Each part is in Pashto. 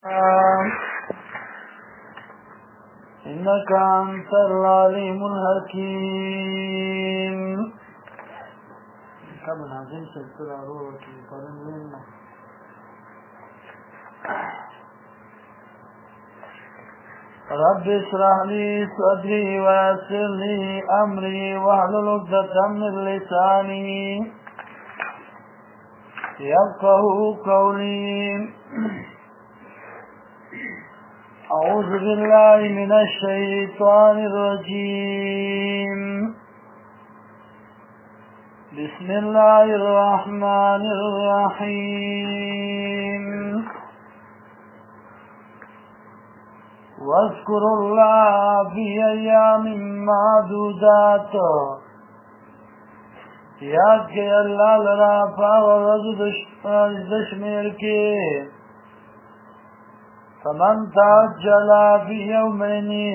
إنك أنت العليم الحكيم. كمن هذين سلسلة روحي قرن رب اشرح لي صدري ويسر لي أمري واحلل عقدة من لساني يفقهوا قولي. أعوذ بالله من الشيطان الرجيم. بسم الله الرحمن الرحيم. واذكروا الله في أيام معدودات. یاد کے اللہ لرا پاورد دشمیر کے فمن تعجل فی یومینی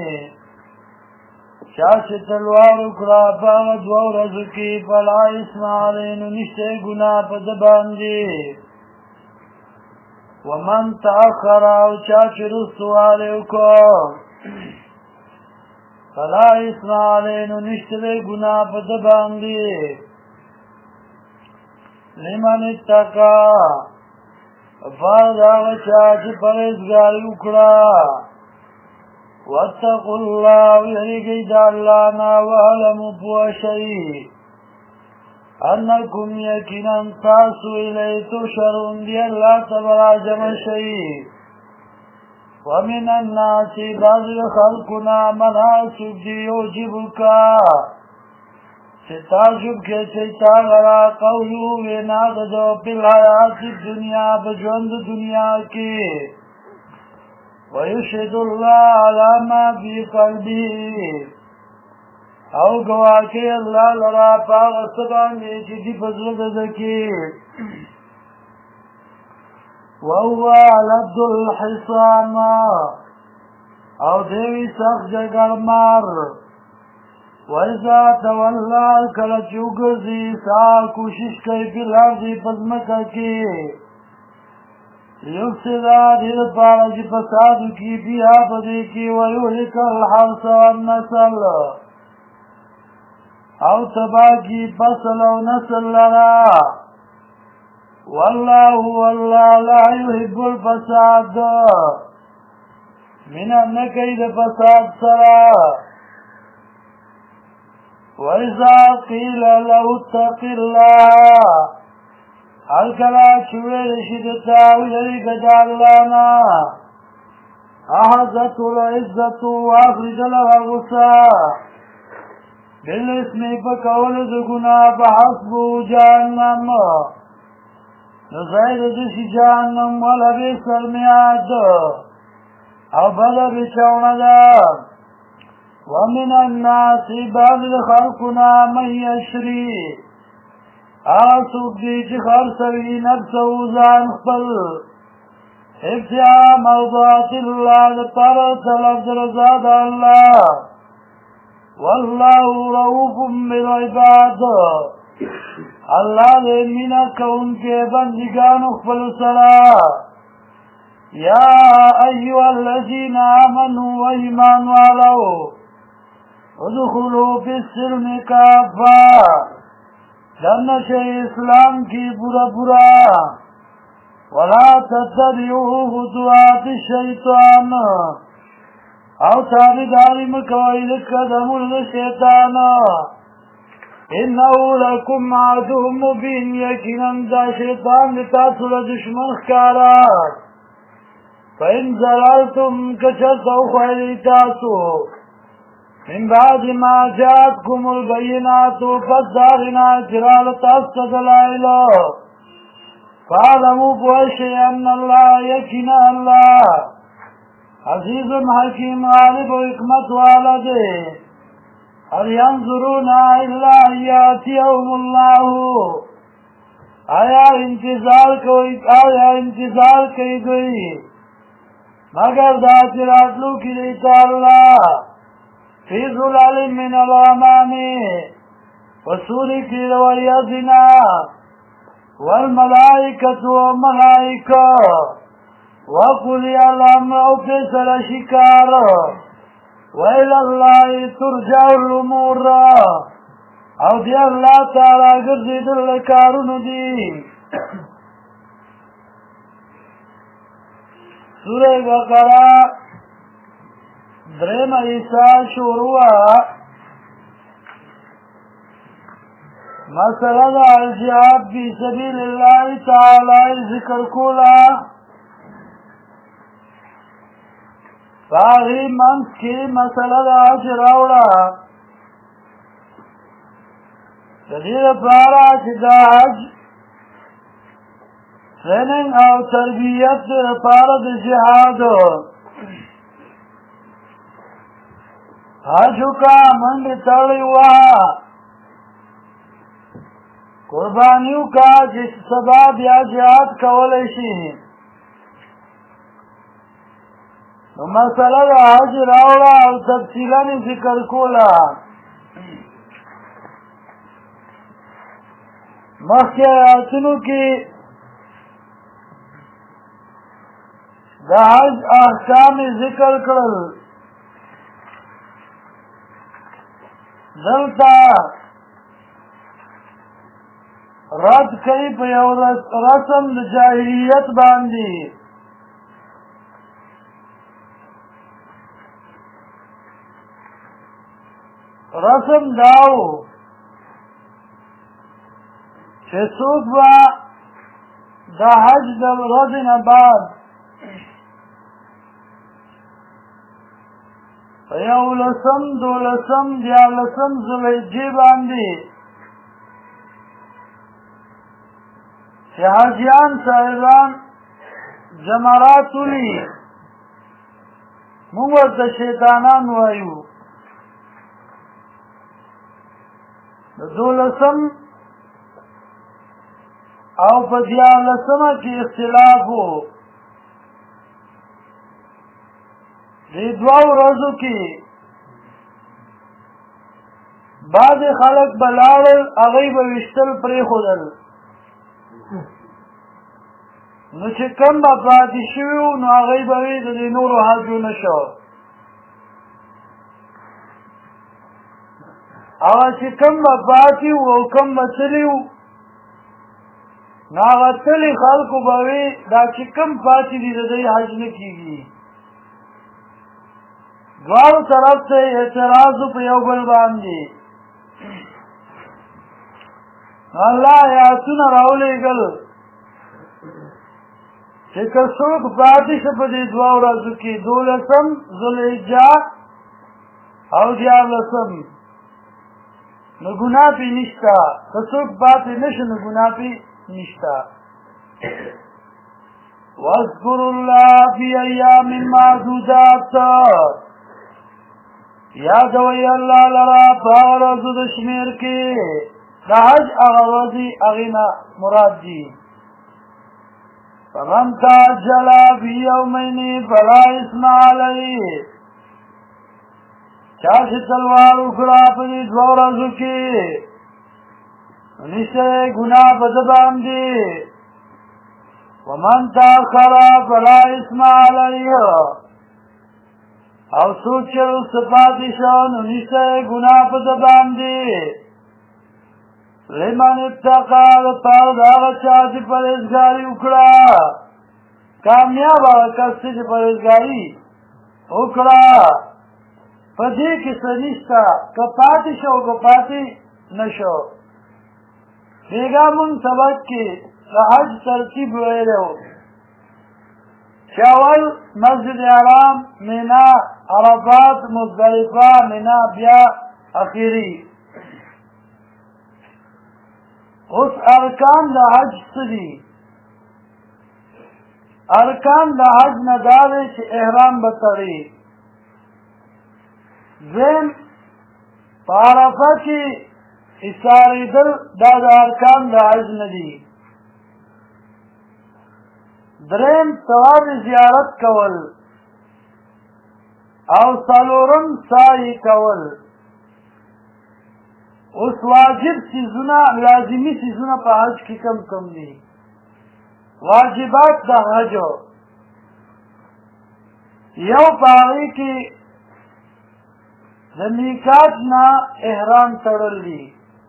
چاچ تلوار اکرا پاورد ورز کی فلا اسم علینا نشتے گناہ پدباندی ومن تاخر چاچ رسوالے اکو فلا اسم علینا نشتے گناہ پدباندی لمن اتقا فرد آغا چاچ پرزگاری اکڑا واتقوا اللہ ویرگی دا اللہ نا وعلمو پوشئی انکم یکینا تاسو الی تشرون دی اللہ تبرا جمع شئی ومن الناس بعض خلقنا مناسب دی یوجبکا تعجب کے چیتا قولو ویناد دو پی الحیات الدنیا بجوند دنیا کی ویشہد اللہ علی ما فی قلبی او گواکی اللہ لرا پاغ سبان لیچی دی فضل دزکی وهو علد الحصام او دیوی سخ جگر مار وَإِذَا تَوَلَّى كَلَچُگزی سا کوشش کئی پی لارزی پزمکہ کی لیفسدا دیر پارا جی فسادو کی بیہا پدی کی ویولک الحرس والنسل او تبا کی فصل و نسل لرا واللہ لا يحب الفساد من انکی فساد سرا وَإِذَا قِيلَ لَهُ اتَّقِ اللَّهَ الْكَلَا چُوِرِ شِدِتَا وِيَرِكَ جَعَلَّانَا أَحَزَتُ الْعِزَّةُ وَأَخْرِجَ لَهَا غُسَّا بِالْإِسْمِ فَكَوْلِ ذُكُنَا فَحَسْبُهُ جَهَنَّمَ نَزَيْدَ دِشِ جَهَنَّمْ وَلَبِئْسَ الْمِهَادُ أَوْ بَلَ بِشَوْنَدَا ومن الناس بعض خلقنا من يشري آسوک دی چی خرسوی نفسو زان خپل ابتعاء مرضات اللہ پر طلب رضاد اللہ واللہ رؤوف بالعباد اللہ دے مینا کون کے بندگان خپل سرا یا ایوہ الذین آمنوا و ایمان والو ادخلوا فی السلم کافا جنت اسلام کی برا ولا تتبعوا خطوات الشیطان او تابداری مکوئی قدم الشیطان انہو لکم عدو مبین یقینا دا شیطان لتاثر دشمن خکارات فإن زلالتم کچلتو خیلی تاسو من بعد ما جاءتكم البينات فالدارنا جرال تاسد دلائلو فاعلموا بوشي أن الله يكنا الله عزيز حكيم غالب حكمت والده هل ينظرون إلا أن يأتيهم الله آیا انتظار کوئی گئی مگر دا چراتلو کی لیتا اللہ فی ظلال من الغمام وسوری کی رویتنا والملائکة وملائکة وقضي الأمر فیصل شکار وإلى الله ترجع الأمور او دی اللہ تعالی گرزیدل کارونو دی سورہ بقرہ درم عیسیٰ شروع مسئلہ دا الجہاد فی سبیل اللہ تعالی ذکر کولا فاغی منس کی مسئلہ دا چراوڑا جدید پارا چی دا حج ٹریننگ او تربیت پارا دا جہاد حجو کا منڈ تڑی وہا قربانیوں کا جس سبب یا جہاد کولیشی مسئلہ حج راوڑا اور تفصیلہ نے ذکر کولا مخی آیاتنو کی دا حج احکام ذکر کرل دلتا رد کئی پہ یو رسم دا جاہلیت باندی رسم داو چه سوک با دا حج دا رضن بعد یو لسم دو لسم دیا لسم ذوالحجہ باندی چه حجیان صاحبان جمرات لی مونگوز دا شیطانان وایو دولسم او پا دیالسم کی اختلاف ہو دی دواو رزو کی بعد خلق بلارل اغیب وشتل پری خودل نو چه کم با پاتی شویو نو اغیب وید دی نور حجو نشو اغا چه کم با پاتیو او کم با تلیو نا اغا تلی خلقو باوی دا چه کم پاتی دی دی حج نکی گی دوارو طرف سے اعتراضو پہ یو بل باندی اللہ آیاتون راولے گل چه کسوک پاتی شپا دی دواو رازو کی دولسم ذوالحجہ او دیارلسم نو گناہ پی نشتا کسوک پاتی نشو نو گناہ پی نشتا وَاذْكُرُوا اللَّهَ فِي أَيَّامٍ مَّعْدُودَاتٍ یادوئی اللہ لرا پاورزو دشمیر کی دا حج اغرضی اغینا مراد دی فمن تعجلا فی یومین فلا اسم علی چاش تلوار اکڑا پدی دورزو کی نشتے گناہ بدبان دی ومن تاخر فلا اسم علیہ او سوچر سپاتشان نشتے گناہ بدبان دی لمن اتقال پاو داغا چاہتی پریزگاری اکڑا کامیاب آگا کسی چی پریزگاری اکڑا پدی کسی نشتا کپاتی شو کپاتی نشو بیگا من سبق کی حج ترتیب ویلے ہو شاول مسجد حرام مینا عرفات مزدلفہ مینا بیا اخیری اس ارکان دا حج سدی ارکان دا حج ندارے چھ احرام بطری زین پارفہ کی اساری دل دا ارکان دا حج ندی درین ثواب زیارت کول او سالورم سائی کول اس واجب چیزونا لازمی چیزونا پا حج کی کم کم دی واجبات دا حجو یو پاغی کی د میقات نه احرام تړل دي.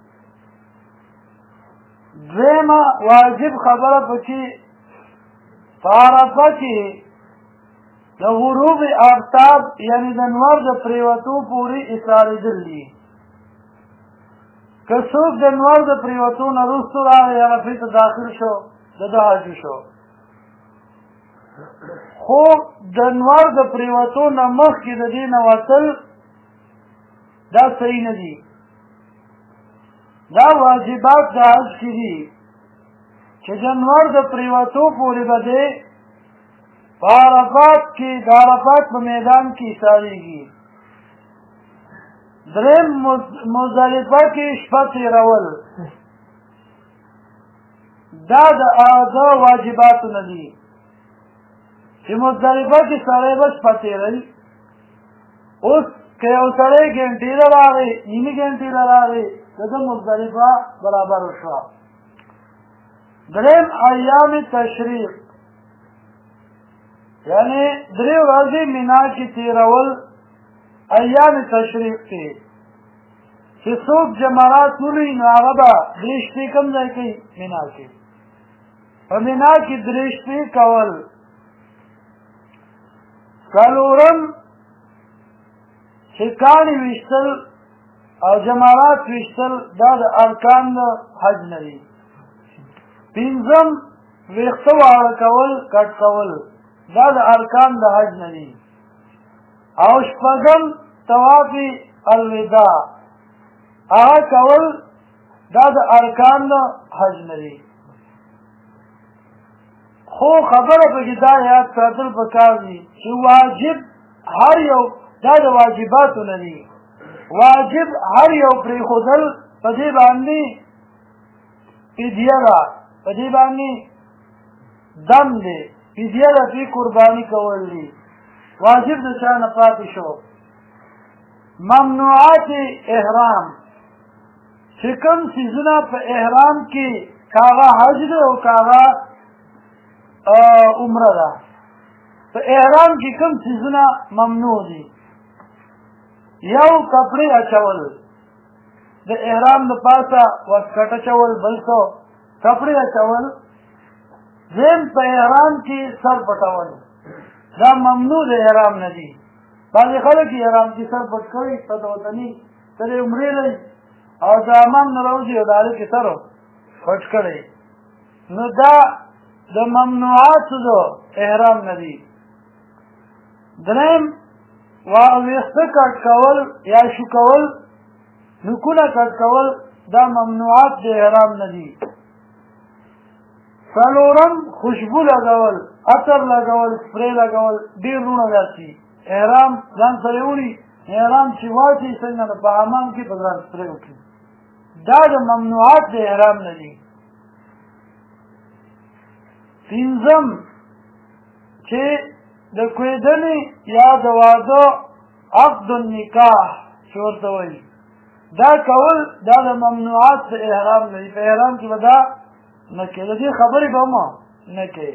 دویمه واجب خبره پکې په عرفه کې د غروب آفتاب یعنی د نور د پریوتو پورې ایسارېدل دي. که څوک د نور د پریوتو نه وروسته راغی عرفې ته داخل شو د ده حج شو، خو د نور د پریوتو نه مخکې د دې نه وتل دا صحیح نه دي. دا واجبات د حج کې دي چې د نور د پریوتو پورې به دی په عرفات کې د عرفات په میدان کې ایسارېږي. دریم مزدلفه کې شپه تېرول، دا د واجباتو نه دي چې مزدلفه کې سړی به شپه تېروي. اوس که یو سړی ګنټې له راغی نیمې ګنټې له راغی د ده مزدلفه برابر شوه. دریم ایام تشریق یعنی درې ورځې مینا کې تېرول ایام تشریق کې چې څوک جمرات ولوي نو هغه به درې شپې کوم ځای کوي؟ مینا کې. په مینا کې درې شپې کول. څلورم چې کاڼي ویشتل او جمرات ویشتل دا د ارکان د حج نه دي. پنځم ویښته واړه کول کټ کول دا د ارکان د حج نه دي. او شپږم طواف الوداع هغه کول دا د ارکان د حج نه دي. خو خبره پکې دا یاد ساتل پکار دي چې واجب هر یو دا د واجباتو نه دي. واجب هر یو پرېښودل په دې باندې فدیه ده، په دې باندې دم دی، فدیه ده پې قرباني کول دي. واجب د چا نه پاتې شو. ممنوعات احرام چې کوم څیزونه په احرام کې که هغه حج ده او که هغه عمره ده، په احرام کې کوم څیزونه ممنوع دي. یو کپړې اچول، د احرام د پاسه واسکټ اچول، بل څه کپړې اچول. دویم په احرام کې سر پټول دا ممنوع د احرام نه دي. بعضې خلک احرام کې سر پټ کوي ته د وطني ته د عمرې لري او د امام نه راوځي او د هلک یې سر پټ کړی، نو دا د ممنوعاتو د احرام نه دي. دریم ویښته کټ کول یا شو کول، نوکونه کټ کول دا ممنوعات د احرام نه دي. څلورم خوشبو لګول، عطر لګول، سپری لګول، ډېر روڼه داسې احرام ځان سره وړي. احرام چې واچوي څنګه نو په حمام کې په ځان سپری وکړي، دا د ممنوعات د احرام نه دي. پنځم چې د کویدنې یا د واده عقد النکاح چې ورته وایي دا کول دا د ممنوعات د احرام نه دي. په احرام کې به دا نه کوي، د دې خبرې به هم نه کوي.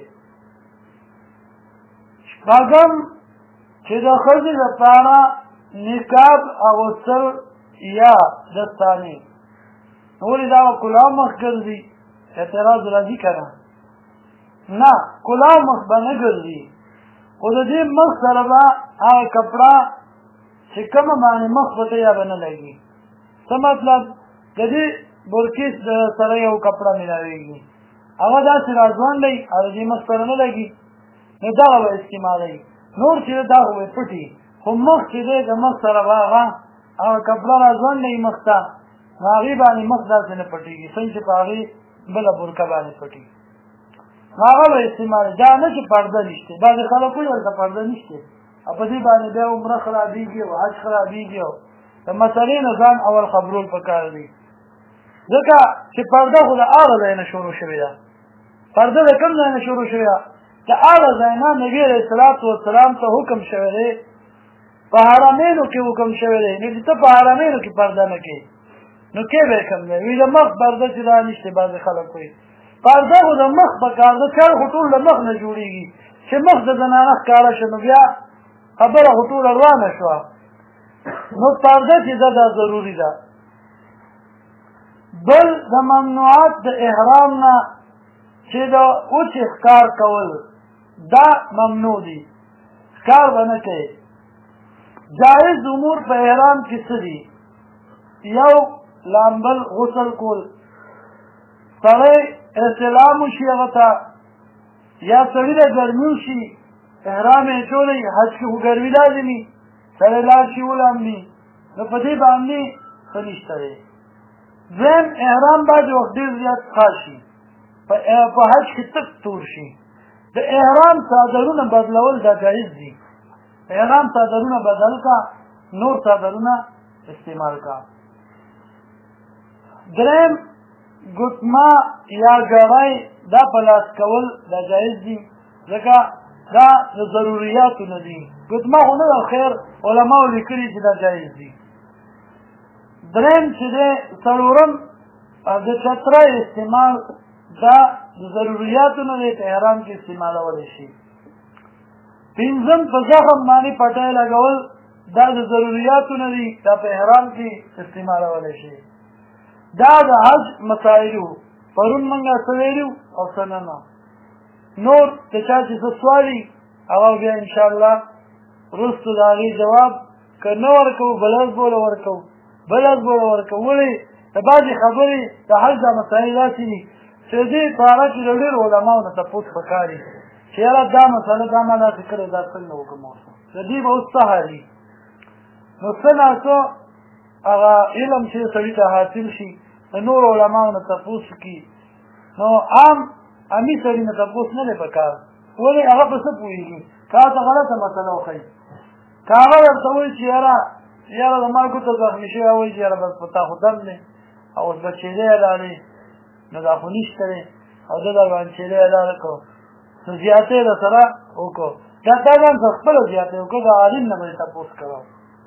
شپږم چې د ښځې لپاره نقاب اغوستل یا دستانې، ولې دا به کلاه مخ ګرځي؟ اعتراض راځي که نه؟ نه، کلاه مخ به نه ګرځي، خو د دې مخ سره به هغه کپړه چې کومه باندې مخ به ته یا به نه لګي. څه مطلب؟ د دې برکې سره یو کپړه میلاویږي، هغه داسې راځونډی او د دې مخ سره نه لګي، نو دغه به استعمالوي. نور چې دا خو به پټي، خو مخ چې دی د مخ سره به هغه کپړه راځونډی مخ ته، نو هغې باندې مخ داسې نه پټېږي څنګه چې په هغې بله برکه باندې پټېږي، نو هغه به استعمالوي. دا نه چې پرده نشته، بعضې خلک وایي هلته پرده نشته او په دې باندې بیا عمره خرابېږي او حج خرابېږي. او د مسلې نه ځان اول خبرول پکار دی، ځکه چې پرده خو د هغه ځای نه شروع شوې ده. پرده د کوم ځای نه شروع شوې ده؟ د هغه ځای نه نبي علیه الصلاة والسلام ته حکم شوی دی، په حرمینو کې حکم شوی دی، نو چې ته په حرمینو کې پرده نه کوې نو کې به کوم دی؟ وایي د مخ پرده چې دا نشته. بعضې خلک وایي پرده خو د مخ پکار ده، چر خو ټول د مخ نه جوړېږي چې مخ د زنانه ښکاره شه، نو بیا خبره خو ټوله روانه شوه نو پرده چې دا ضروري ده بل د ممنوعات د احرام نه چې د اوچ ښکار کول دا ممنوع دي ښکار به نه کوي جایز امور په احرام کې څه دي یو لامبل غسل کول سړی استلام وشي هغه ته یا سړي ته ګرمي وشي احرام یې اچولی حج کې خو ګرمي لازمي سړی لاړ شي ولامبي نو په دې باندې ښه نشته دی دویم احرام بعضې وخت ډېر زیات ښکار شي په حج کې تک تور شي د احرام څادرونه بدلول دا جایز دي احرام څادرونه بدل کا نور څادرونه استعمال کا دریم ګوتما یا ګړی دا په لاس کول دا جایز دي ځکه دا د ضروریاتو نه دي ګوتما خو نه ده خیر علماو لیکلي چې دا جایز دي دریم چې دی څلورم د چترۍ استعمال دا د ضروریاتو نه دی په احرام کې استعمالولی شي پنځم په زخم باندې پټۍ لګول دا د ضروریاتو نه دي دا په احرام کې استعمالولی شي دا د حج مسایلو پرون موږ څه ویلو او څه نه نور که چا چې څه سوالي هغه بیا انشاءالله وروستو د هغې جواب که نه ورکوو بل ورځ بوله ورکوو ولې د بعضې خبرې د حج دا مسایل داسې دي چې دې په هغه کې د ډېرو علماو نه تپوس پکار دي چې یاره دا مسله دا ما داسې کړې دا څنګه وکړم اوسه د دې به اوس څه حالي نو څه ناڅه هغه علم چې سړي ته حاصل شي د نورو علماو نه تپوس کړي نو عام عامي سړي نه تپوس نه دی پکار ولې هغه په څه پوهېږي که هغه ته غلطه مسله وښایي که هغه درته وایي چې یاره زما ګوته زخمي شوې وایي چې یاره بس په تا خو دم دی او اوس به چیرې حلالې نو دا خو نشته دی او ده در باندې چیرې حلاله کړو نو زیاتې در سره وکړو دا تا ځان سره خپله زیاتې وکړو د عالم نه به یې تپوس کوه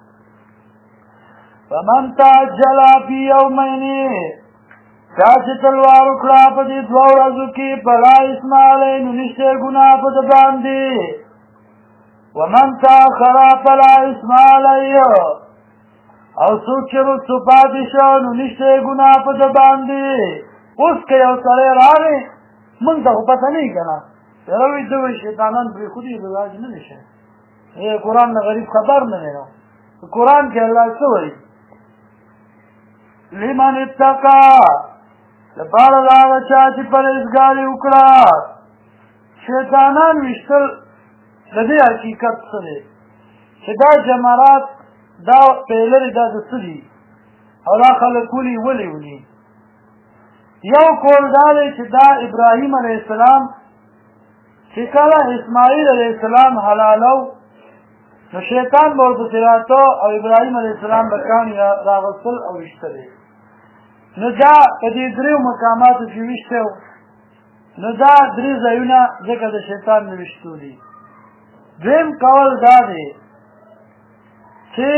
فمن تعجل فی یومین چا چې تلوار وکړه په دې دوه ورځو کې فلا اثم علیه نو نشته ګناه په ده باندې ومن تاخر فلا اثم علیه او څوک چې وروستو پاتې شو نو نشته ګناه په ده باندې اوس که یو سړی راغی موږ ته خو پته نه وي که نه یاره وایي ده وایي شیطانان پرېښودي راځي نه دی شی قرآن نه غریب خبر نه دی نو قرآن کې الله څه وایي لمن اتقا لپاره د هغه چا چې پرهیزګاري وکړه شیطانان ویشتل د دې حقیقت څه دی چې دا جمرات دا پیلرې دا د څه دي او دا خلک ولي یو کول دا دی چې دا ابراهیم علیه السلام چې کله اسماعیل علیه السلام حلالو نو شیطان به ورپسې راته او ابراهیم علیه السلام به کاڼي راغوستل او ویشتلې نو دا په دې دریو مقاماتو کې ویشتی نو دا درې ځایونه ځکه د شیطان نه ویشتو دي دویم کول دا دی چې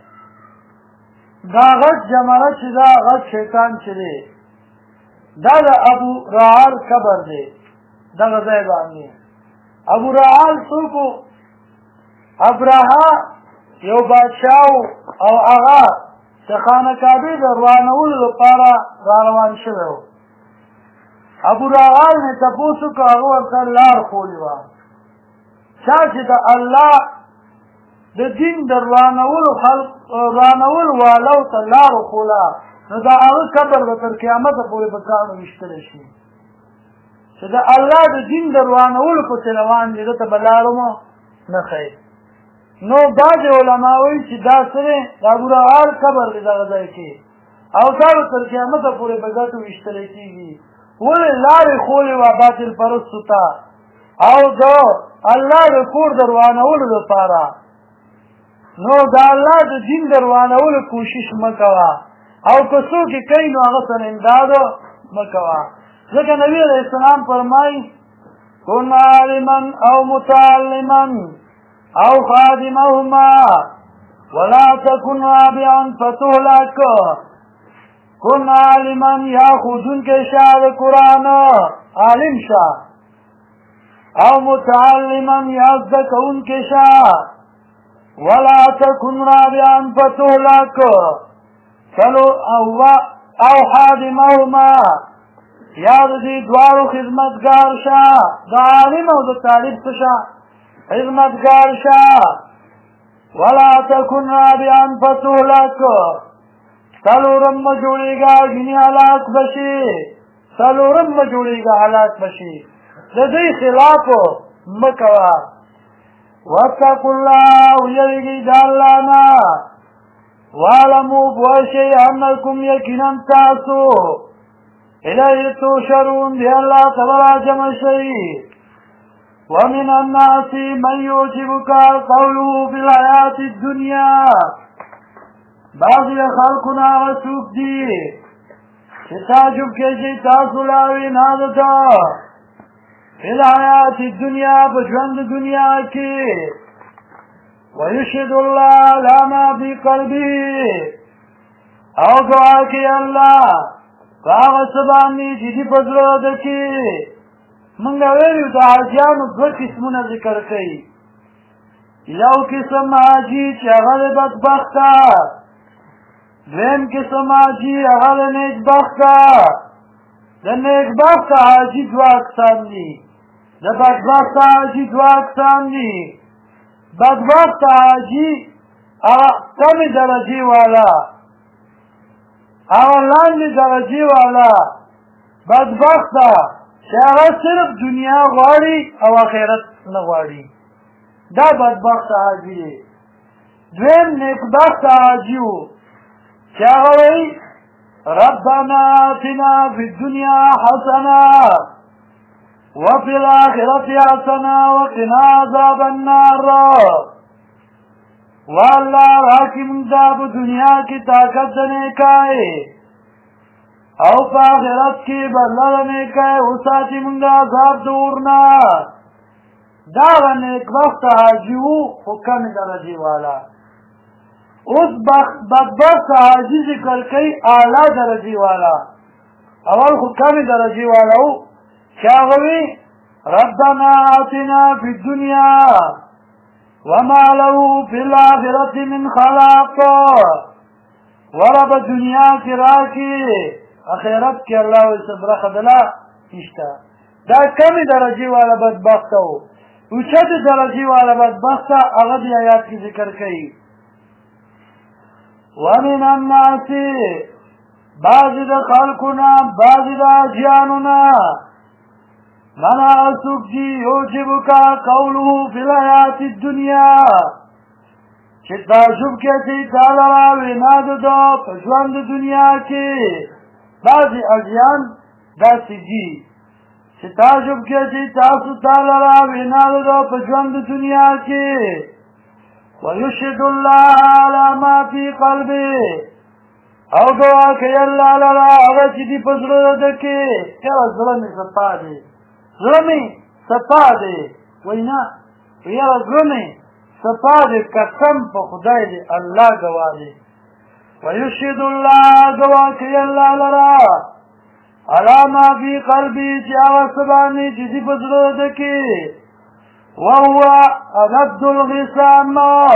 دا غټ جمره چې دا غټ شیطان چې دی دا د ابو رعال قبر دی دغه ځای باندې ابو رعال څوک ابرهه یو بادشاه او هغه د خانه کعبې د روانولو لپاره را روان شوی و ابو رعال نه تپوس وکړه هغه ورته لار ښولې وه چا چې د الله د دین د روانولو والو ته لار وښوله نو د هغه قبر به تر قیامته پورې په کاڼو ویشتلی شي چې د الله د دین د روانولو پسې روان دي ده ته به لار نه ښیي نو بعضې علما وایي چې دا څه دی د ابورعال قبر دی دغه ځای کې او دا به تر قیامته پورې په ګټو ویشتلی کېږي ولې لارې ښولې وه باطل پرستو ته او د الله د کور د روانولو لپاره نو د الله د دین د روانولو کوشش مه کوه او که څوک یې کوي نو هغه سره امداد مه کوه ځکه نبي علیه السلام فرمایي کن عالما او متعلما او خادمهما ولا تكن رابعا فتهلك کن عالما یا خودونکی شه د قرآن عالم شه او متعلما یا زده کوونکی شه ولا تكن رابعا فتهلك او حادمهما یاد دی دوارو خدمتگار شا دا عالم او دا طالب شا خدمتگار شا ولا تكن رابعا فتهلك سلورم جوڑیگا گنی حلاک بشی سلورم جوڑیگا حلاک بشی دا دی خلاف مکوا واتقوا الله ويرجي دالانا واعلموا بوشي انكم يقينا تاسو اليه تشرون بالله تبارك جمشي ومن الناس من يعجبك قوله في الحياة الدنيا بعض خلقنا وسوق دي تعجب كيجي تاسو لاوي نادتا في الحياة الدنيا بجوند دنيا کی ويشهد الله على ما في قلبه او گواہ کی اللہ فاغ سبانی جدی پزرو دکی منگا ویلیو دا حاجیانو دو قسمون ذکر کئی یو قسم حاجی چی اغل بدبختا دویم قسم حاجی اغل نیک بختا دا نیک بختا حاجی دو اقسام دی دا بدبخت حاجی دو اقسام دی بدبخت حاجی کم درجی والا لاندی درجی والا بدبخت چه اغا صرف دنیا غواری او آخرت نغواری دا بدبخت حاجی دی دویم نیکبخت حاجیو چه اغا وی ربنا آتنا فی الدنیا حسنا وفي الآخرة حسنة وقنا عذاب النار والله راکی منگا پا دنیا کی طاقت دنے کائے او پا آخرت کی بدلہ دنے کائے اساتی منگا عذاب دورنا داغا نیک وقت حاجیو حکم درجی والا اس بدبخت حاجی ذکر کئی اعلی درجی والا اول حکم درجی والا شاغوی ربنا آتنا فی الدنیا وما له فی الآخرة من خلاق ورب دنیا کی راکی اخیرت کی اللہ صبرخ دلا نشتا دا کمی درجی والا بدبخت ہو اوچت درجی والا بدبخت اغدی آیات کی ذکر کئی ومن الناس بعضی دا خلقنا بعضی دا جاننا منا اسوک جی یوجبکا قولو فی الحیات الدنیا چه تعجب کسی تالرا ویناد دا پشوند دنیا کی بعضی اجیان داسی جی چه تعجب کسی تاسو تالرا ویناد دا پشوند دنیا کی ویشهد اللہ علی ما فی قلبی او گواہ که اللہ لرا اغا چی دی پسرو دکی کیا ظلمی سپا دی ظلمی سپا دی وینا یا ظلمی سپا دی قسم پا خدای دی اللہ گواہ دی ویشهد اللہ گواہ که اللہ لرا علی ما فی قلبی چی آغا سبانی چی دی پسرو دکی وهو ألد الغسام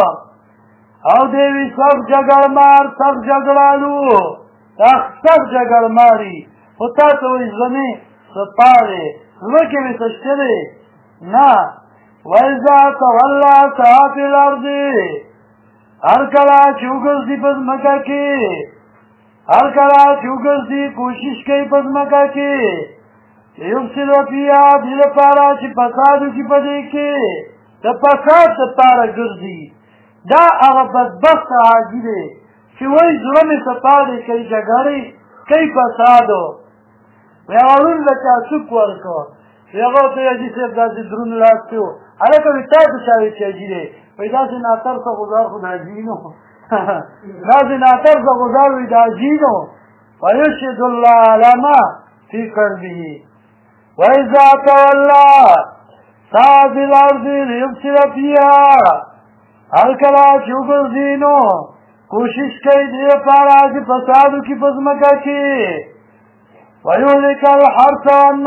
او دیوی سخ جگر مار سخ جگرالو سخ جگر ماری خطا تو ازلمی سپاره زمکی می تشتره نا ویزا تولا ساعت الارضی هر کلا چوگز دی پز مکا کی هر کلا چوگز دی کوشش کی پز مکا کی یفسد فیها دل پارا چی پسادو کی پدے کے دا پساد دا پارا گردی دا اغا بدبخت حاجی دے چی وی ظلم سپادے کئی جگری کئی پسادو ویغالون لکا سک ورکو ویغاو تو یجی سیب دا سی درون لاسکیو علیکو بیتا دشاوی چی حاجی دے ویدا سی ناتر سا غزار خود حاجینو دا سی ناتر سا غزار وید حاجینو ویشهد اللہ علامہ فی قلبی وَإِذَا تَوَلَّى سَعَى فِي الْأَرْضِ لِيُفْسِدَ فِيهَا ہر کلا چوگر دینو کوشش کئی دے پارا کی فسادو کی پزمکا کی وَيُهْلِكَ الْحَرْثَ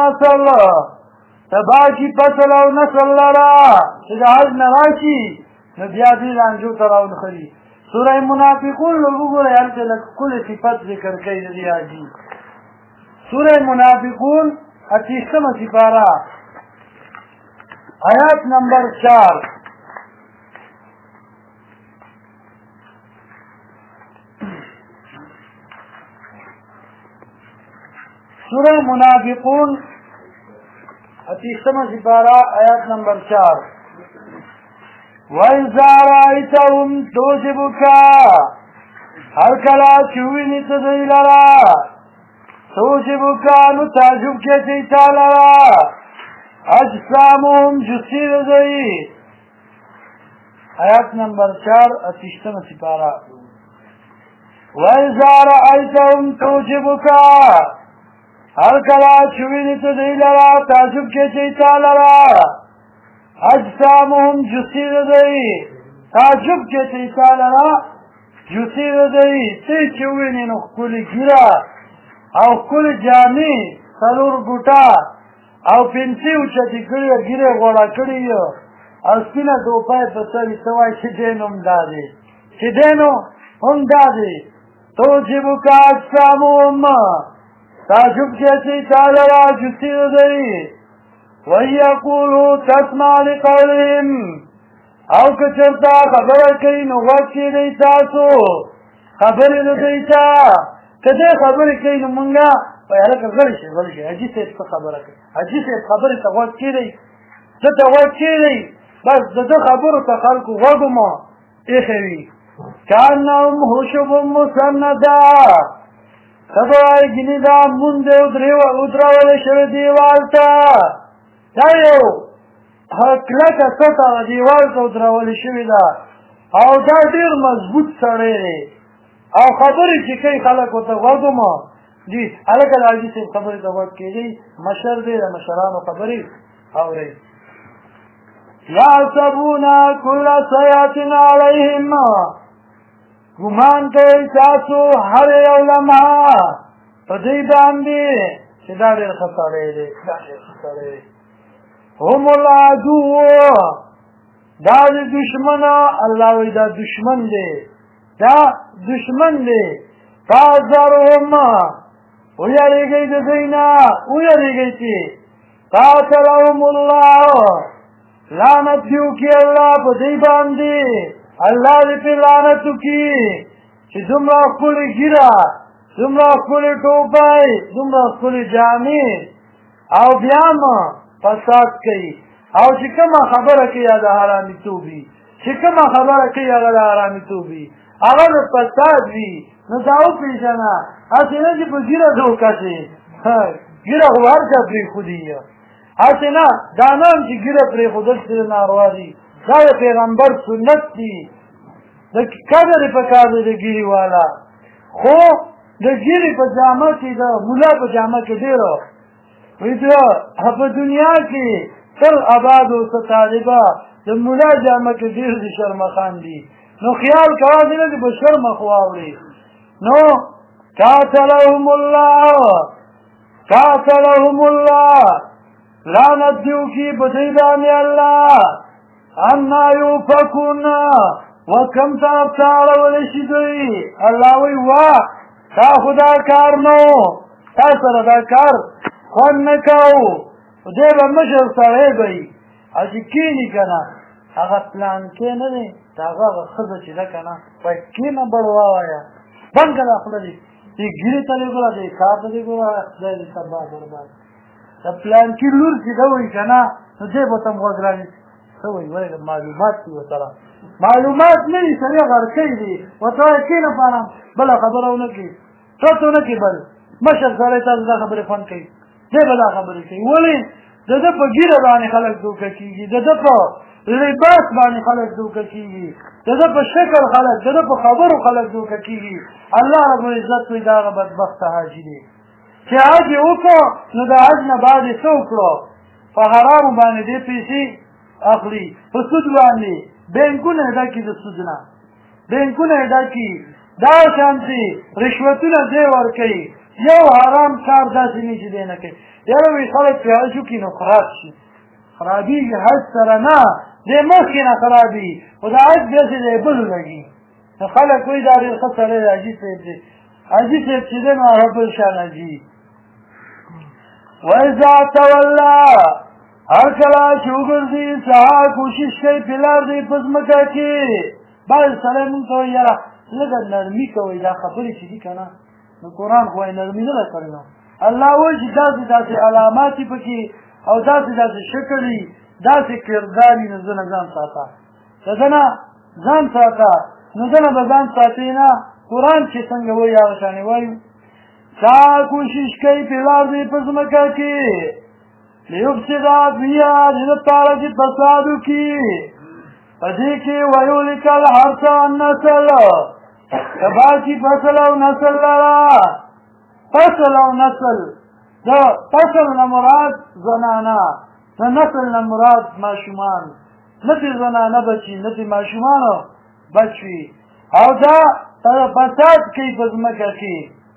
وَالنَّسْلَ تبا کی فصل و نسل لرا چیز حج نراشی نو بیا دې لانجو ته راونغلي. سوره منافقون لږ وګورئ، هلته لږ ښکلی صفت ذکر کوي د دې حاجي. سوره منافقون 28مه سپاره آیات نمبر 4. سوره منافقون 28مه سپاره آیات نمبر 4. وَإِذَا رَأَيْتَهُمْ تُعْجِبُكَ هر کله چې ووینې ته دوی لره تعجبك نو تعجب کې چې تا لره اجسامهم جثې د دوی. آیات نمبر 4 28مه سپاره. وَإِذَا رَأَيْتَهُمْ تُعْجِبُكَ هر کله چې ووینې ته دوی لره تعجب کې چې تا لره اجسامهم جثې د دوی. تعجب کې چې تا لره جثې د دوی. ته چې ووینې نو ښکلې ږیره او ښکلې جامې 4 ګوټه او پنسي اوچتې کړې وه، ږیرې غوړه کړې وي او سپینه ټوپۍ په سر وي. ته وایې چې دی نو هم دا دی، چې دی نو هم دا دی. تعجبک اجسامهم تعجب کې چې تا لره جثې د دوی. وَيَقُولُوا تَسْمَعُ لِقَوْلِهِمْ او که چېرته خبره کوي نو غوږ کېږدئ تاسو خبرې د دوی ته. که دی خبرې کوي نو مونږه وایي هلکه غلی شئ غلی شئ، حاجي صاحب څه خبره کوي، حاجي صاحب خبرې ته غوږ کېږدئ، ده ته غوږ کېږدئ. بس د ده خبرو ته خلکو غوږ مو ایښی وي. کأنهم خشب مسنده ته به وایي ګینې دا مونږ دی ودرولی شوې دیوال ته. دا یو کلکه سطحه دیوال ته ودرولې شوې ده او دا ډېر مضبوط سړی دی او خبرې چې کوي خلک ورته غوږ مو دي. هلکه د حاجي صاحب خبرې ته غوږ کېږدئ، مشر دی، د مشرانو خبرې اورئ. یحسبون کل صیحة علیهم ګمان کوئ تاسو هر یو لمحه په دوی باندې چې دا ډېر ښه سړی دی، دا ډېر ښه سړی دی. هم العدو دا د دشمنه، الله وایي دا دشمن دی، دا دشمن دی. فاحذرهم ویریږئ د دوی نه، ویریږئ چې قاتلهم الله لعنت دې وکړي الله په دوی باندې، الله دې پرې لعنت وکړي چې دومره ښکلې ږیره، دومره ښکلې ټوپۍ، دومره ښکلې جامې او بیا هم فساد کوي. او چې کومه خبره کوي هغه د حرامیتوب وي، چې کومه خبره کوي هغه د حرامیتوب وي، هغه د فساد وي. نو دا وپېژنه، هسې نه چې په ږیره دوکه شي، ږیره خو هر چا پرېښودي، هسې نه دا نه هم چې ږیره پرېښودل چې ناروا دي، دا د پیغمبر سنت دي. د قدر یې پکار دی د ږیرې والا. خو د ږیرې په جامه کې د ملا په جامه کې ډېره وایي په دنیا کې تل آباد اوسه طالبه، د ملا جامه کې ډېر د شرمخان دي. نو خیال کوه چې نه دې په شرمخ واوړي. نو قاتلهم الله لعنت دې وکړي په دوی باندې الله. انا یؤفکون وکم طرف ته اړولی شي دوی. الله وایي واه تا خو دا کار نه و، تا سره دا کار خوند نه کوو. دی به مشر سړی به وي او چې کښېني که نه هغه پلانکې نه دی د هغه ښځه چې ده که نه وایي کښېنه بړ ووایه بند که دا خوله دې دې ګیرې ته دې ګوره دې کار ته دې ګوره خدای دې تباه برباد. د پلانکي لور چې ده وایي که نه نو دی به ته هم غوږ رانیسي. څه وایي وایي معلومات دي ورسره، معلومات نه وي سړی غرقی دي. ورته وایي کښېنه پانه بله خبره ونه کړي، څه ونه کړي بل مشر سړی تاسو دا خبرې خوند کوي، دی به دا خبرې کوي. ولې د ده په ږیره باندې خلک دوکه کېږي، د ده په لباس باندې خلک دوکه کېږي، د ده په شکل خلک، د ده په خبرو خلک دوکه کېږي. الله رب العزت وایي دا هغه بدبخته حاجي دی چې حج یې وکړو نو د حج نه بعد یې څه وکړو؟ په حرامو باندې دې پیسې اخلي، په سود باندې بینکونه یې ډکي د سود نه، بینکونه یې ډکي، دا شانتې رشوتونه دی ورکوي. یو حرام کار داسې نه چې دی نه کوي. یاره وایي خلک پرې حج وکړي نو خراب شي، خرابېږي حج سره نه، دې مخکې نه خراب وي خو د حج داسې دی بل لګي نو خلک وایي دا ډېر ښه سړی دی حاجي صاحب دی حاجي صاحب چې دی نو هغه بل شان حاجي وإذا تولى هر کله چې وګرځي سهار کوشش کوي په لار دی په ځمکه کې بعض سړی مونږ ته وایي یاره لږه نرمي کوئ دا خبرې چې دي که نه نو قرآن خو یې نرمي نه ده کړې نو الله وایي چې داسې داسې علامات یې پکې او داسې داسې شکل وي داسې کردار وي نو زه نه ځان ساته د ده نه ځان ساته نو ده نه به ځان ساتې نه قرآن چې څنګه وایي هغه شانې وایو سهار کوشش کوي په لار دی په ځمکه کې لیفسد فیها د دې لپاره چې فساد وکړي په دې کې ویهلک الحرث والنسل کباچی فصل او نسل لرا فصل او نسل دا فصل نه مراد زنانا دا نسل نه مراد ماشومان نه زنانه بچي نه ماشومان بچي او دا فساد کوي په ځمکه کې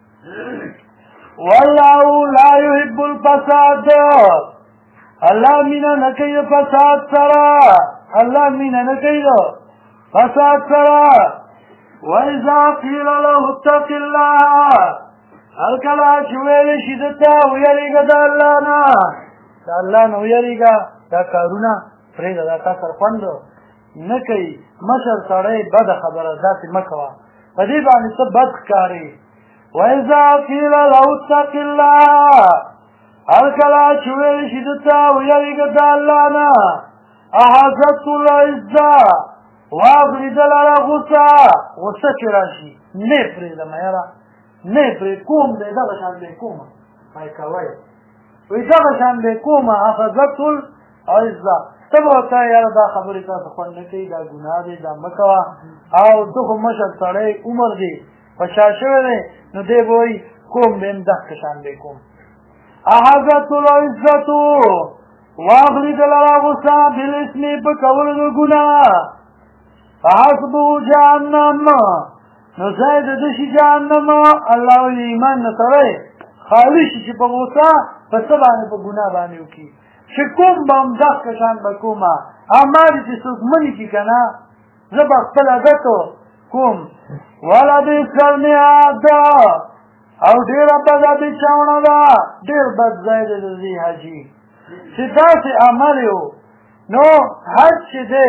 والله لا يحب الفساد الله مینا نه کوي فساد سره الله مینا نه کوي فساد سره وإذا قيل له اتق الله هل کله چې ویل شي دته ویریږه د الله نه د الله نه ویریږه دا کارونه پرېږده دا تا سره خوند نه کوي مشر سړی بده خبره داسې مه کوه په دې باندې څه بد ښکاري وإذا قيل له اتق الله هر کله چې ویل شي دته ویریږه د الله نه أخذته العزة واغلی دلاره غصه چې راشي نه پرېږدم یاره نه پرې کوم دی دغه شان دی کومه مای کوی وایي دغه شان دی کومه اخذته العزه ته به ورته یاره دا خبرې تاسو خوند نه کوي دا ګناه دی دا مه کوه او ته خو مشر سړی عمر دی په شا شوی دی نو دی به وایي کوم دی دغه شان دی کوم اخذته العزة واغلی دلاره غصه بالاسم په کولو د ګناه فحسبه جهنم نو زید دشي جهنم الله وی ایمان نه سره خالی شي چې په غوسه په څه باندې په ګناه باندې وکي چې کوم بم دغه کشان به کومه اعمال چې څوک مني کی کنه زه به خپل غتو کوم ولا دې سرنیاد او ډیر په دې چاونه دا ډیر بد زید دې حاجی چې تاسو عمل یو نو هر چې دې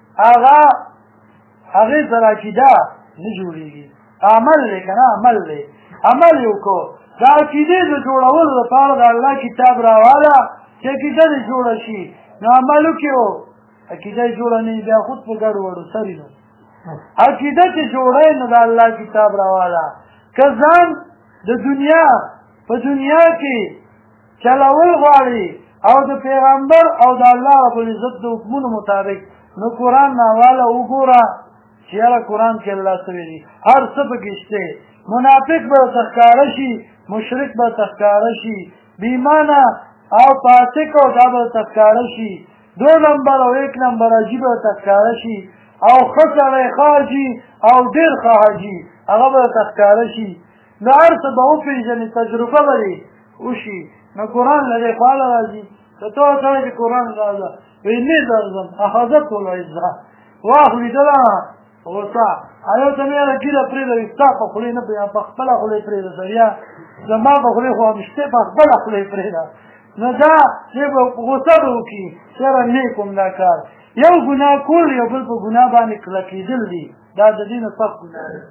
هغه سره عقیده نه جوړېږي عمل دی که نه عمل یې وکړو د عقیدې د جوړولو لپاره د الله کتاب راواله چې عقیده دې جوړه شي نو عمل وکړو عقیده یې جوړه نه وي بیا خود په ګډو وډو سري نو عقیده چې جوړی نو د الله کتاب راواله که ځان د دنیا په دنیا کې چلول غواړي او د پیغمبر او د الله رب العزت د حکمونو مطابق نو قرآن ناواله وګوره چې یاره قرآن کې الله څه ویلي هر څه پکې شته منافق به ورته ښکاره شي مشرک به ورته ښکاره شي بېایمانه او فاسق او دا به ورته ښکاره شي 2 نمبر او 1 نمبر حاجي به ورته ښکاره شي او ښه سړی ښه حاجي او ډېر ښه حاجي هغه به ورته ښکاره شي نو هر څه به وپېژني تجربه به دې وشي نو قرآن له دې خواله راځي که ته ورته وایې چې قرآن راځه وایي نه درځم اخذته العزه واخلي دله غوسه ایو ته مې یاره ګیره پرېږده ستا په خولې نه په خپله خولې پرېږده سړیا زما په خولې خو همشته په خپله خولې پرېږده نو دا چې به غوسه به وکړي یاره نه کوم دا کار یو ګناه کول یو بل په ګناه باندې کلکېدل دي دا د دې نه سخت ګناه دی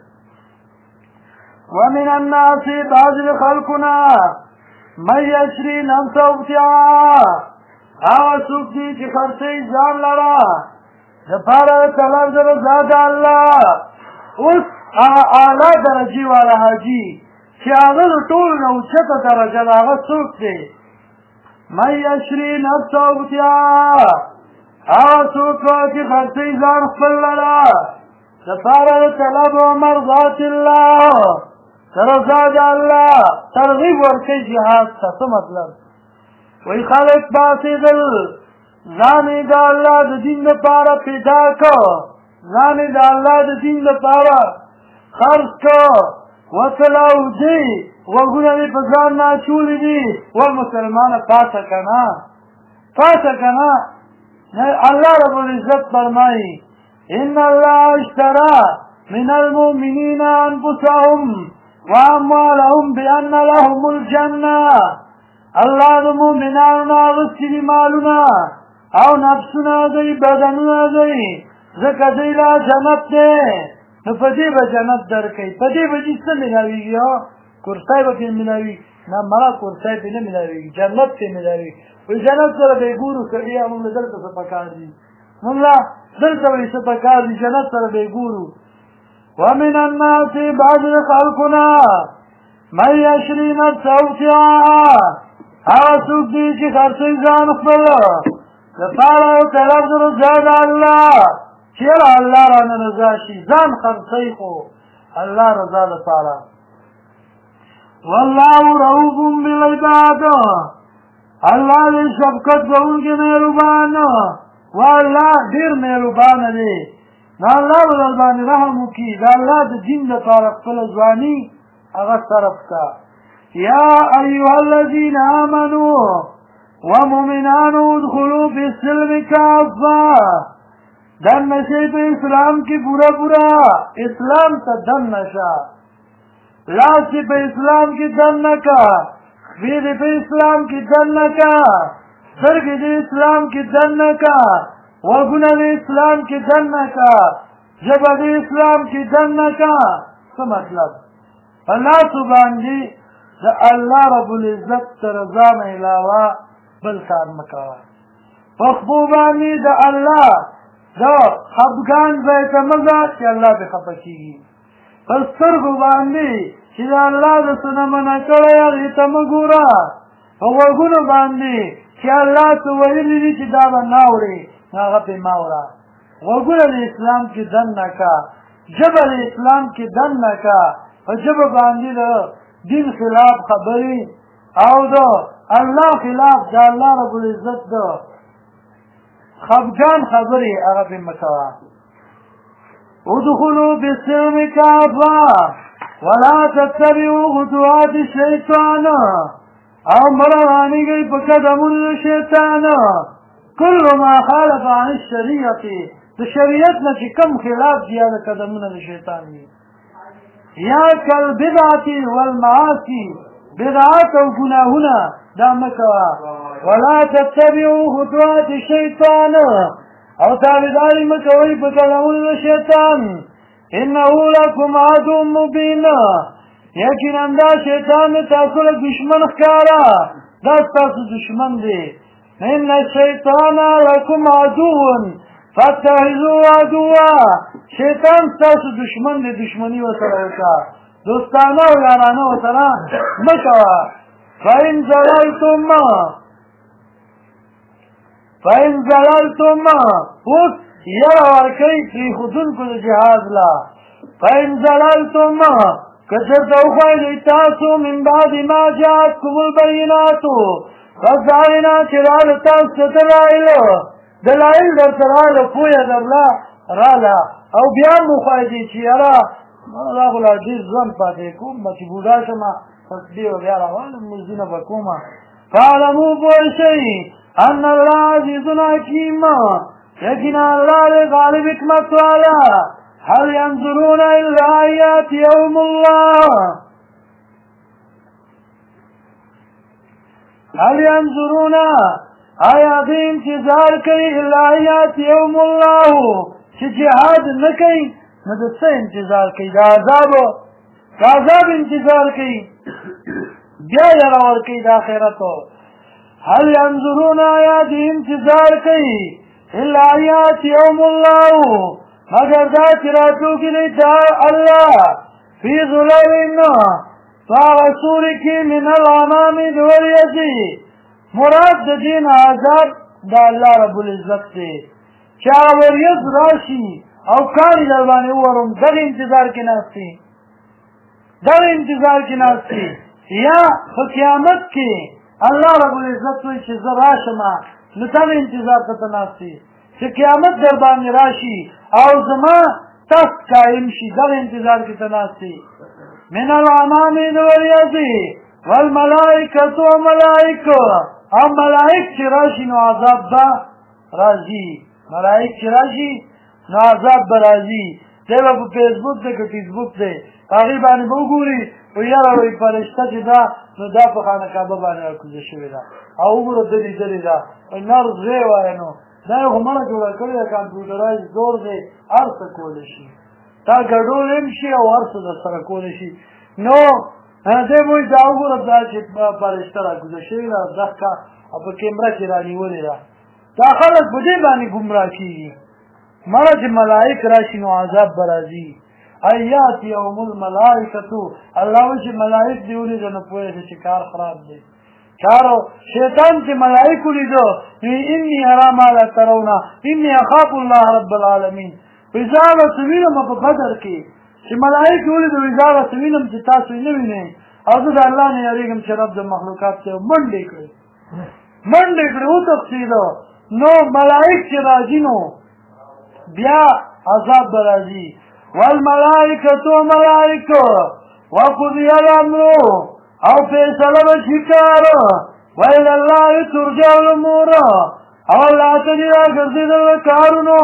ومن الناس بعض خلقنا من یشري نفسه ابتغاء هغه څوک دي چې خرڅوي ځان لره دپاره طلب د رضا د الله اوس هغه اعلی درجې والا حاجي چې هغه د ټولو نه اوچته درجه ده هغه څوک دی من یشري نفسه ابتغاء هغه څوک چې خرڅوي ځان خپل لره دپاره طلب مرضات الله د رضا د الله ترغیب ورکوي جهاد ته څه مطلب وایي خلک باسېدل ځان یې د الله د دین لپاره پیدا کړ ځان یې د الله د دین لپاره خرڅ کړ وتلاوجي غوږونه یې په ځان نه اچولي دي ول مسلمانه پاڅه که نه الله رب العزت فرمائی ان اللہ اشترى من المؤمنین انفسهم واموالهم بان لهم الجنہ اللہ د مؤمنانو نه اغوستی دي مالونه او نفسونه دی بدنونه دی ځکه دی لا جنت دی نو په دې به جنت درکوي په دې به دې څه ملاویږي کرسی به پرې ملاویږي نه مړه کرسی پرې نه ملاویږي جنت پرې ملاویږي وایي جنت سره به یې ګورو سړیا موږ له دلته څه پکار دي موږ له دلته به یې څه پکار دي جنت سره به یې ګورو ومن الناس بعض خلقنا من یشري نفسه ابتغاء هغه څوک دي چې خرڅوي ځان خپل دپاره او طلب د رضا د الله چیرې الله رانه رضا شي ځان خرڅوي خو الله رضا دپاره والله رؤوف بالعباد الله دې شفقت کوونکی مهربان والله ډېر مهربان دی نو الله به درباندې رحم وکړي د الله د دین دپاره خپله ځواني هغه صرف کا یا ایها الذین آمنوا ومؤمنان ادخلوا فی السلم کافه دن شئ په اسلام کې پورا پورا اسلام ته دن نشه لاس په اسلام کې دن نکا خبیر په اسلام کې دن نکا سترګې د اسلام کې دن نکا وګونه د اسلام کې دن نکا ژبه د اسلام کې دن نکا څه مطلب الله باندې د الله رب العزت تر رضا نه علاوه بل کار مه کوه په خپو باندې د الله د خفګان ځای ته مه ځه چې الله پرې خفه کېږي په سترګو باندې چې د الله د څه نه منع کړی هغې ته مه ګوره په غوږونو باندې چې الله څه ویلي دي چې دا به نه اورې نو هغه پرې مه اوره غوږونه د اسلام کې دن نه که ژبه د اسلام کې دن نه که په ژبه باندې د دین خلاف خبرې او د الله خلاف د الله رب العزت د خفګان خبرې هغه پرې مه کوه ادخلوا بالسلم کافه ولا تتبعوا خطوات الشیطان او مروانیږئ په قدمونو د شیطان کل ما خالف عن الشریعت د شریعت نه چې کوم خلاف دي هغه قدمونه د شیطان دي یا کالبدعة والمعاصي بدعات او ګناهونه دا مه کوه ولا تتبعوا خطوات الشیطان او تابعداري مه کوئ په قدمونو د شیطان انه لکم عدو مبین یقینا دا شیطان تاسو له دشمن ښکاره دا ستاسو دشمن دی ان الشیطان لکم عدو فاتخذوه عدوا شیطان ستاسو دشمن دی دشمني ورسره وکړه دوستانه او یارانه ورسره مه کوه فإن زللتم اوس یره ورکوي پرېښودونکو د جهاد لا فإن زللتم که چېرته وښایئ تاسو من بعد ما جاءتکم البینات پس د هغې نه چې راغله تاسو ته دلایل درته راغله پویه درله راله او بیا هم وښایئ چې یاره دا خو لا ډېر ژوند پاتې کوم چې بوډا شمه تسبیح به بیا راوالم لمونځونه به کومه فاعلموا پوه شئ ان الله عزیز حکیم یقینا الله دې غالب حکمت والا هل ينظرون الا ان یأتیهم الله هل ينظرون آیا دې انتظار کوي الا ان یأتیهم الله چې جهاد نه کوي نو د څه انتظار کوي د عذاب انتظار کوي بیا یې راورکوي د آخرتو هل ينظرون آیا دې انتظار کوي الا ان یأتیهم الله مگر دا چې راتلونکي دی دا الله فی ظلل په هغه سوري کې من الغمام د وریځې مراد د دې نه عذاب د الله رب العزت دی چې هغه وریځ راشي او کاڼي در باندې وورم دغه انتظار کې ناست دی یا په قیامت کې الله رب العزت وایي چې زه راشم نو دغه انتظار ته ناست دی چې قیامت در باندې راشي او زما تخت قایم شي دغه انتظار کې ته ناست دی من الغمام د وریځې والملائکة او ملائک چې راشي نو عذاب به راځي ملائک چې راشي نو عذاب به راځي دی به په فیسبوک دی که فیسبوک دی هغې باندې به وګوري وایي یاره وایي فرشته چې ده نو دا په خانه کعبه باندې راکوزه شوې ده او وګوره ده لیدلې ده وایي نرس دی وایه نو دا یې خو مړه جوړه کړې ده کمپیوټرایز دور دی هر څه کولی شي تا ګډول هم شي او هر څه در سره کولی شي نو دی به وایي دا وګوره دا چې فرشته راکوزه شوې ده دښکه او په کیمره کې رانیولې ده دا خلک په دې باندې ګمراه کېږي مړه چې ملائک راشي نو عذاب به راځي ایات یوم الملائکتو الله وایي چې ملائک دې ولیده نو پوهېږه چې کار خراب دی کارو شیطان چې ملائک ولیدو انی ارا ما لا ترون انی اخاف الله رب العالمین وزاره وینم په بدر کې چې ملائک ولیدو وزاره وینم چې تاسو یې نه وینئ او زه د الله نه یېرېږم چې رب د مخلوقات ته منډې کړې وتښتېده نو ملائک چې راځي نو بیا عذاب به راځي والملائکة ملائکه وقضی الامر او فیصله به شي کار وإلی الله ترجع الامور او الله ته دې راګرځېدل کارونو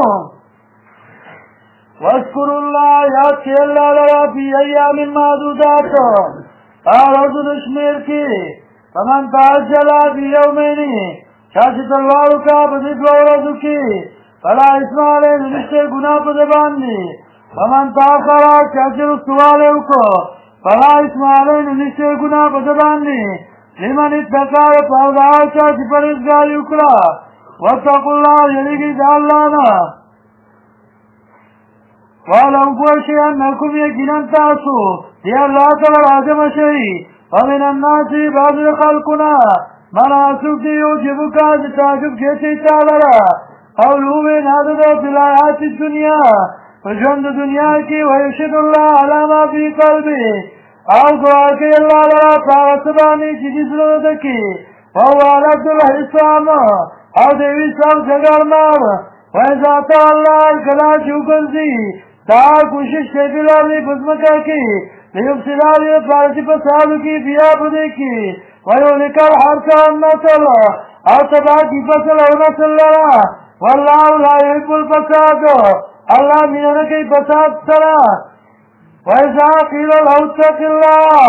واذکروا الله یاد کړئ الله لره فی ایام معدودات ورځو د شمېر کې فمن تعجل فی یومین چا چې تلوار وکړه په دې دوه ورځو کې فلا اثم علیه نو نشته ګناه په ده باندې ومن تاخر چا چې رسوالی وکړه فلا اثم علیه نو نشته ګناه په ده باندې لمن اتقی لپاره د هغه چا چې پرهیزګاري وکړه واتقوا الله یریږئ د الله نه واعلموا پوه شئ انکم یقینا تاسو دې الله ته راجمع شئ ومن الناس بعض خلقنا من څوک دی یعجبک چې تعجب کېږي تا لره قولو وینا ده فی الحیات الدنیا په ژوند د دنیا کې ویشهد الله علی ما فی قلبه او ګواه کوي الله لره په هغه څه باندې چې دې زړه ده کې وهو علد الحسام او د یوې سم ډګرمار وإذا تولى کله چې وګرځي دا کوشش کوي فی الارض په ځمکه کې لیفسد لپاره چې فساد وکړي بیا په دې کې ویهلک الحرث والنسل او تباه کړي فصل او نسل لره والله لا يحب الفساد الله مینه نه کوي فساد سره وإذا قیل له اتق الله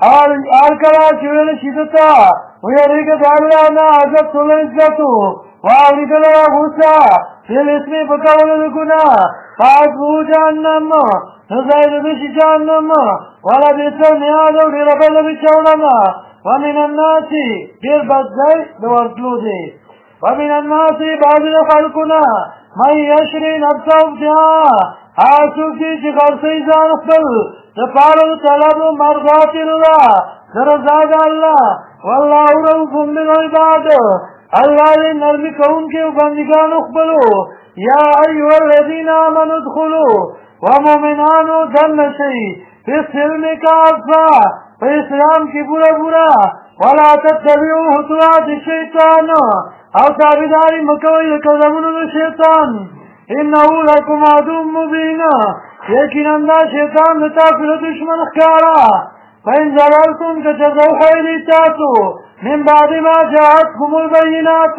هر کله چې ویل شي ته ویریږه د الله نه عزت العزت واورېده لره غوسه فی الاسم په کولو د ګناه فحسبه جهنم نو ځای د به شي جهنم ولبئس المهاد او ډېره بده وي چاودنه ومن الناس ډېر بد ځای د ورتلو دی ومن الناس بعض د خلقونه من یشري نفسه ابتغاء هغه څوک دی چې خرڅوي ځان خپل دپاره د طلب مرضات الله د رضا د الله والله رؤوف بالعباد الله دې نرمي کوونکی و بندګانو خپلو یا ایها الذین آمنوا ادخلوا ومؤمنانو دننه شئ فی السلم کافه په اسلام کې پوره ولا تتبعوا خطوات الشیطان او تابعداري مه کوئ د قدمونو د شیطان انه لکم عدو مبین یقینا دا شیطان د تاسو د دشمن ښکاره فإن زللتم كتزوحي تاسو من بعد ما جاءتكم البينات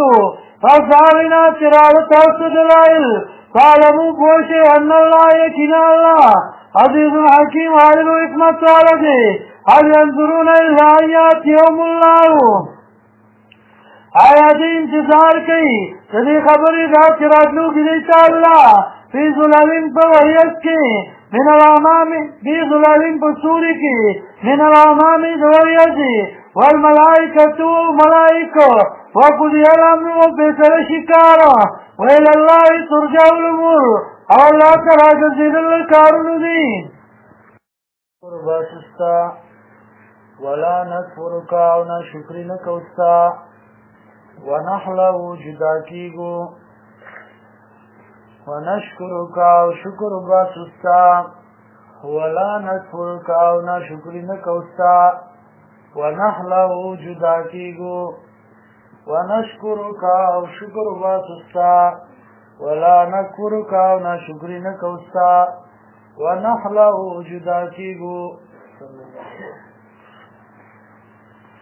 فظهرنا تراد تاسو دلائل فاعلموا بوشي أن الله يكنا الله عزيز حكيم عالم حكمت والده هل ينظرون إلا أن يأتيهم الله آیا دې انتظار کوي د دې خبرې دا چې راتلونکي دی ته الله فی ظلالین په وحیت کې من الامام فی ظلالین په سوري کې من الامام د وریځې والملائکة ملائکه وقضی الامر وفیصله شي کار وإلی الله ترجع الامور او الله ته راګرځېدل کارونه دي قربات ستا ولا نکفرک او نه شکرې نه کوو ستا ونحلو جدا کیگو ونشکرک او شکر باسو ستا ولا نکفرک او نه شکرې نه کوو ستا ونحلو جدا کیگو ونشکرک او شکر باسو ستا ولا نکفرک او نه شکرې نه کوو ستا ونحلو جدا کیگو